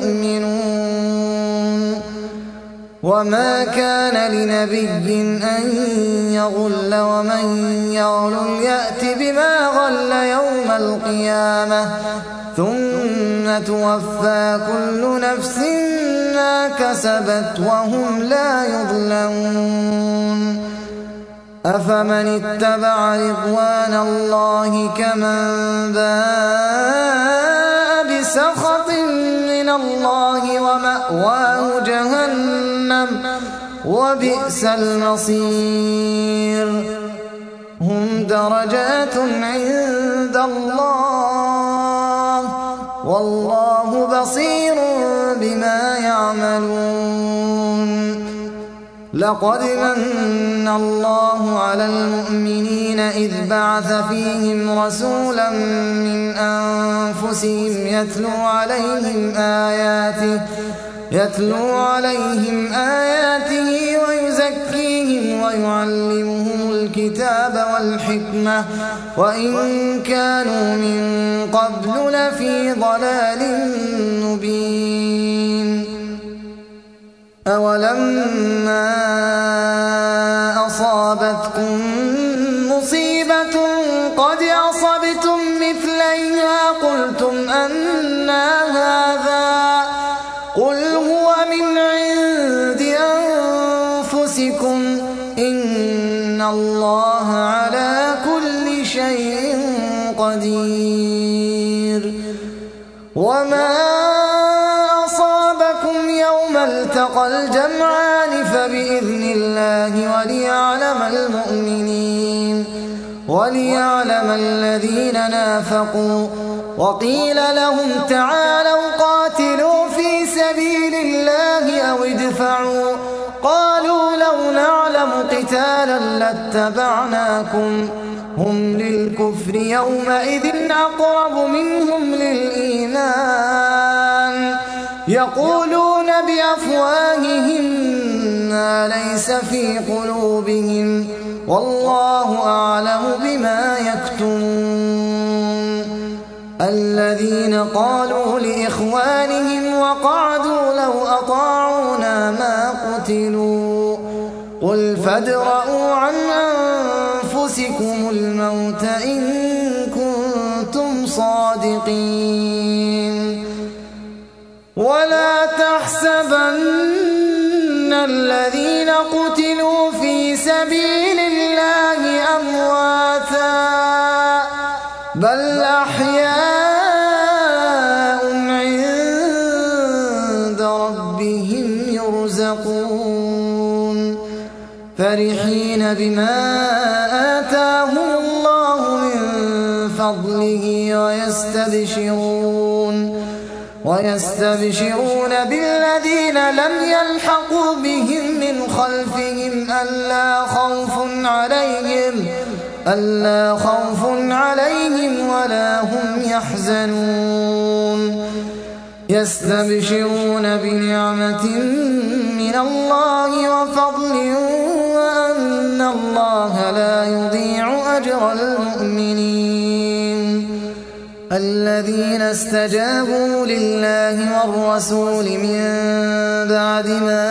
المؤمنون وما كان لنبي أن يغل ومن يغل يأت بما غل يوم القيامة ثم توفى كل نفس ما كسبت وهم لا يظلمون أفمن اتبع رضوان الله كمن باء بسخط من الله ومأواه جهنم وبئس المصير هم درجات عند الله والله بصير بما يعملون لقد من الله على المؤمنين إذ بعث فيهم رسولا من أنفسهم يتلو عليهم آياته ويزكيهم ويعلمهم الكتاب والحكمة وإن كانوا من قبل لفي ضلال مبين أولما أصابتكم مصيبة قد أصبتم مثليها قلتم أنى هذا قل هو من عند أنفسكم إن الله على كل شيء قدير وما أصابكم يوم التقى الجمعان فبإذن الله وليعلم الذين نافقوا وقيل لهم تعالوا قاتلوا في سبيل الله أو ادفعوا قالوا لو نعلم قتالا لاتبعناكم هم للكفر يومئذ أقرب منهم للإيمان يقولون بأفواههم ما ليس في قلوبهم والله أعلم بما يكتمون الذين قالوا لإخوانهم وقعدوا لو أطاعونا ما قتلوا قل فادرءوا عن أنفسكم الموت إن كنتم صادقين ولا تحسبن الذين قتلوا في سبيل الله أمواتا بل أحياء عند ربهم يرزقون فرحين بما آتاهم الله من فضله ويستبشرون بالذين لم يلحقوا بهم من خلفهم ألا خوف عليهم ولا هم يحزنون يستبشرون بنعمة من الله وفضل وأن الله لا يضيع أجر المؤمنين الذين استجابوا لله والرسول من بعد ما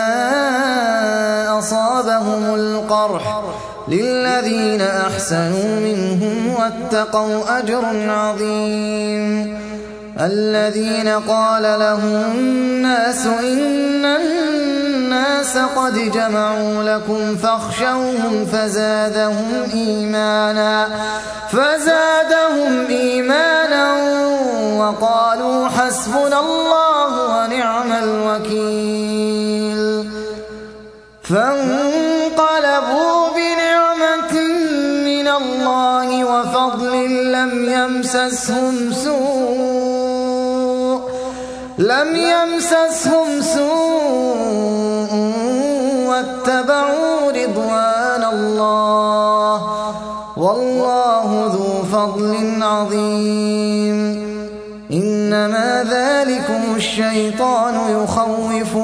أصابهم القرح للذين أحسنوا منهم واتقوا أجر عظيم الذين قال لهم الناس إن الناس قد جمعوا لكم فاخشوهم فزادهم إيمانا وقالوا حسبنا الله ونعم الوكيل فانقلبوا بنعمة من الله وفضل لم يمسسهم سوء واتبعوا رضوان الله والله ذو فضل عظيم إنما ذلكم الشيطان يخوف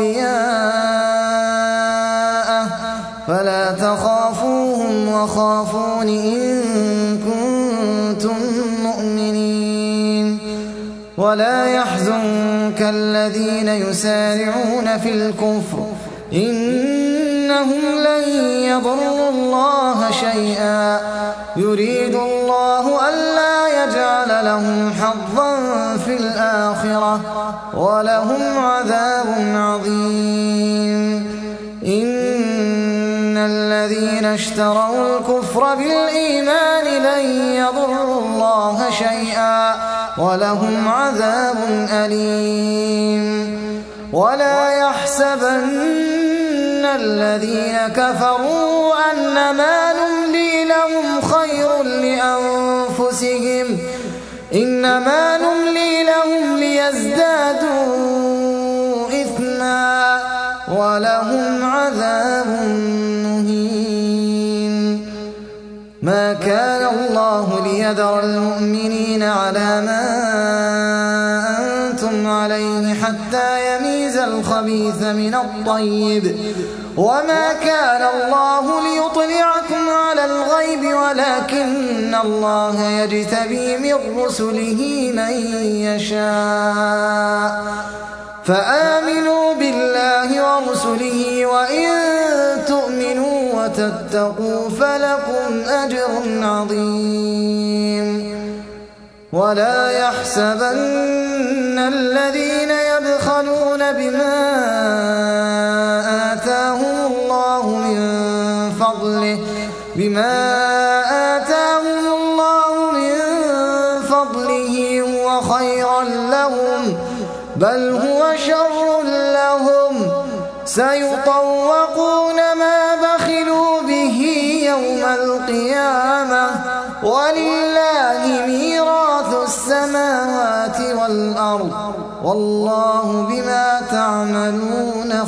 أولياءه فلا تخافوهم وخافون إن كنتم مؤمنين ولا يحزنك الذين يسارعون في الكفر إنهم لن يضروا الله شيئا يريد الله ألا يجعل لهم حظا في الآخرة ولهم عذاب عظيم إن الذين اشتروا الكفر بالإيمان لن يضروا الله شيئا ولهم عذاب أليم ولا يحسبن الذين كفروا أنما نملي لهم خير لأنفسهم إنما نملي لهم ليزدادوا إثما ولهم عذاب مهين ما كان الله ليذر المؤمنين على ما أنتم عليه حتى يميز الخبيث من الطيب وما كان الله ليطلعكم على الغيب ولكن الله يجتبي من رسله من يشاء فآمنوا بالله ورسله وإن تؤمنوا وتتقوا فلكم أجر عظيم ولا يحسبن الذين يبخلون بما آتاهم الله من فضله هو خيرا لهم بل هو شر لهم سيطوقون ما بخلوا به يوم القيامة ولله ميراث السماوات والأرض والله بما تعملون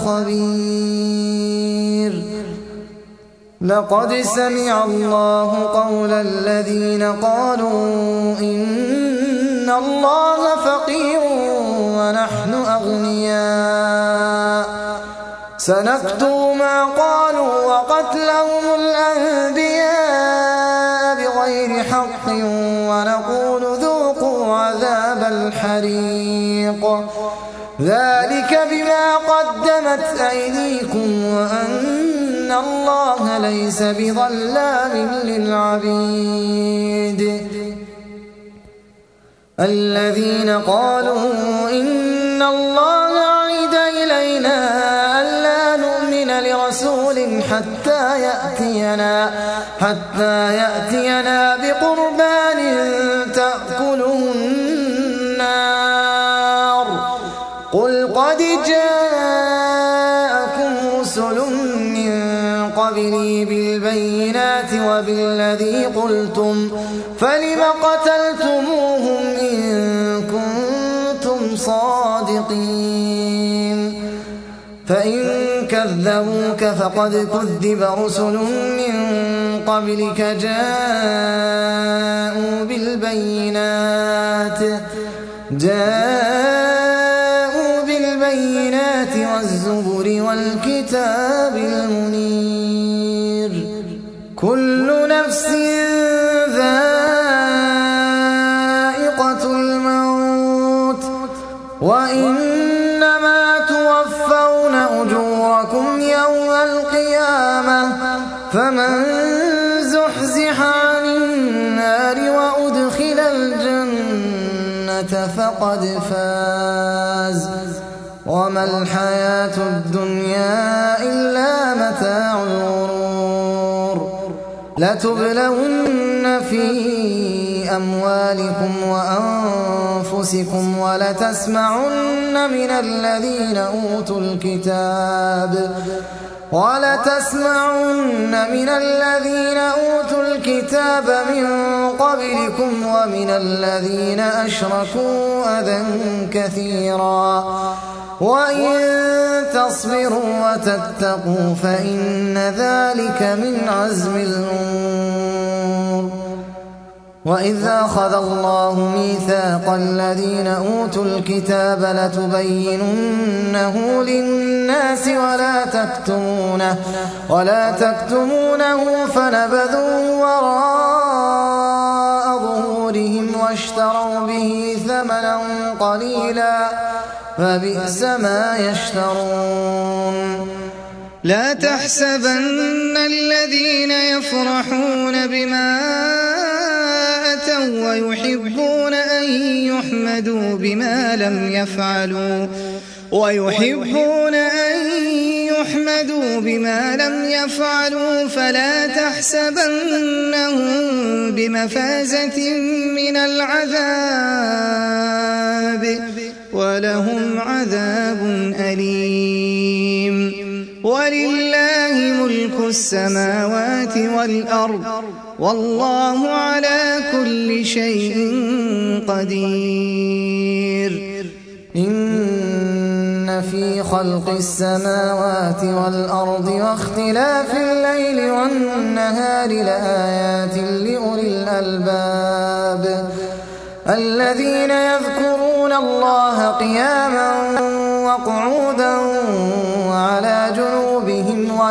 خبير لقد سمع الله قول الذين قالوا إن الله فقير ونحن أغنياء سنكتب ما قالوا وقتلهم الأنبياء بغير حق ونقول ذوقوا عذاب الحريق ذلك بما قدمت أيديكم وأن الله ليس بظلام للعبيد الذين قالوا إن الله عهد إلينا ألا نؤمن لرسول حتى يأتينا بقربان تأكله النار قل قد جاءكم رسل من قبلي بالبينات وبالذي قلتم فلم قتلتموهم إن كنتم صادقين فإن كذبوك فقد كذب رسل من قبلك جاءوا بالبينات والزبر والكتاب المنير كل نفس ذائقة الموت وإنما توفون أجوركم يوم القيامة فمن زحزح عن النار وأدخل الجنة فقد فاز وما الحياة الدنيا إلا متاع الغرور لتبلون في أموالكم وأنفسكم ولتسمعن من الذين أوتوا الكتاب من قبلكم ومن الذين أشركوا أذى كثيرا وإن تصبروا وتتقوا فإن ذلك من عزم الأمور وإذ أخذ الله ميثاق الذين أوتوا الكتاب لتبيننه للناس ولا تكتمونه فنبذوه وراء ظهورهم واشتروا به ثمنا قليلا فبئس ما يشترون لا تحسبن الذين يفرحون بما أتوا ويحبون أن يحمدوا بما لم يفعلوا فلا تحسبنهم بمفازة من العذاب ولهم عذاب أليم ولله ملك السماوات والأرض والله على كل شيء قدير إن في خلق السماوات والأرض واختلاف الليل والنهار لآيات لأولي الألباب الذين يذكرون الله قياما وقعودا وعلى جنوبهم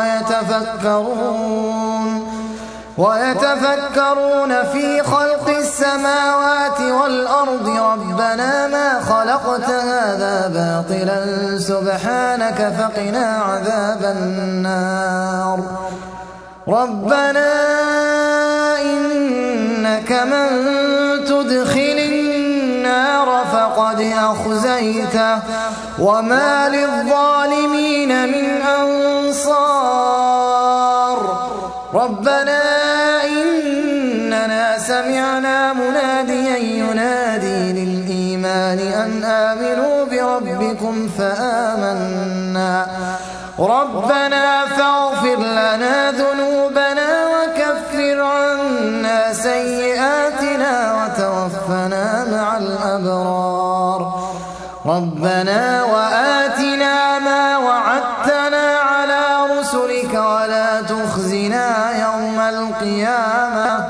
ويتفكرون في خلق السماوات والأرض ربنا ما خلقت هذا باطلا سبحانك فقنا عذاب النار ربنا إنك من تدخل النار فقد أخزيته وما للظالمين من أنصار ربنا إننا سمعنا مناديا ينادي للإيمان أن آمنوا بربكم فآمنا ربنا فاغفر لنا ذنوبنا وكفر عنا سيئاتنا وتوفنا مع الأبرار ربنا وآتنا ما وعدتنا على رسلك ولا تخزنا يوم القيامة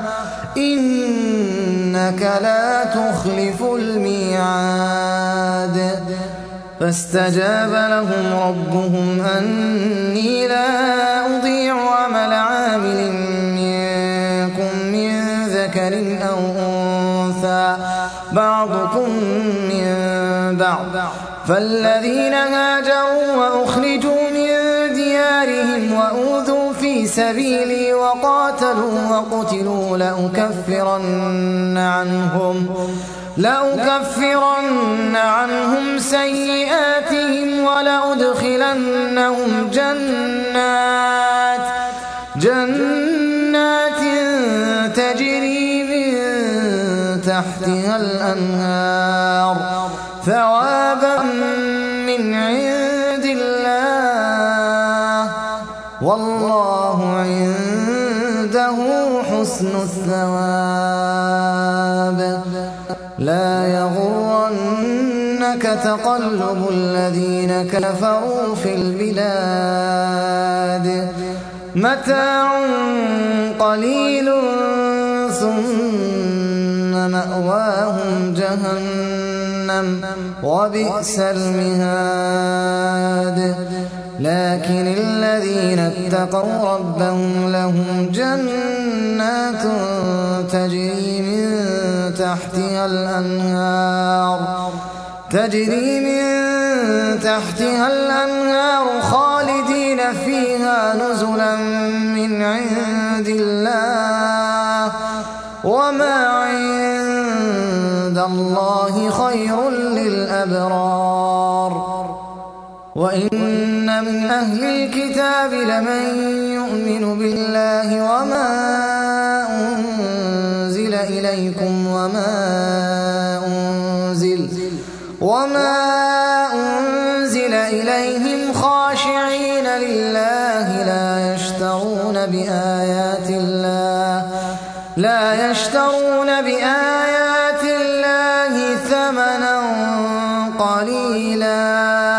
إنك لا تخلف الميعاد فاستجاب لهم ربهم أني لا أضيع عمل عامل منكم من ذكر أو أنثى بعضكم من بعض فالذين هاجروا وأخرجوا من ديارهم وأوذوا في سبيلي وقاتلوا وقتلوا لأكفرن عنهم سيئاتهم ولأدخلنهم جنات تجري من تحتها الأنهار ثوابا من عند الله والله عنده حسن الثواب لا يغرنك يغرنك تقلب الذين كفروا في البلاد متاع قليل ثم مأواهم جهنم وبئس المهاد لكن الذين اتقوا ربهم لهم جنات تجري من تحتها الأنهار خالدين فيها نزلا من عند الله وما عند الله خير للأبرار وإن من أهل الكتاب لمن يؤمن بالله وما أنزل إليكم وما أنزل إليهم خاشعين لله لا يشترون بآيات الله ثمنا قليلا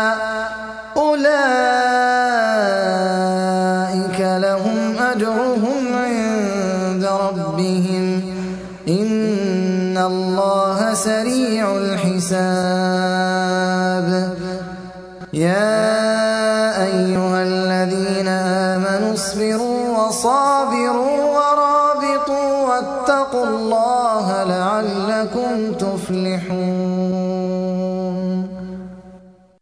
أولئك لهم أجرهم عند ربهم إن الله سريع الحساب يا أيها الذين آمنوا اصبروا وصابروا ورابطوا واتقوا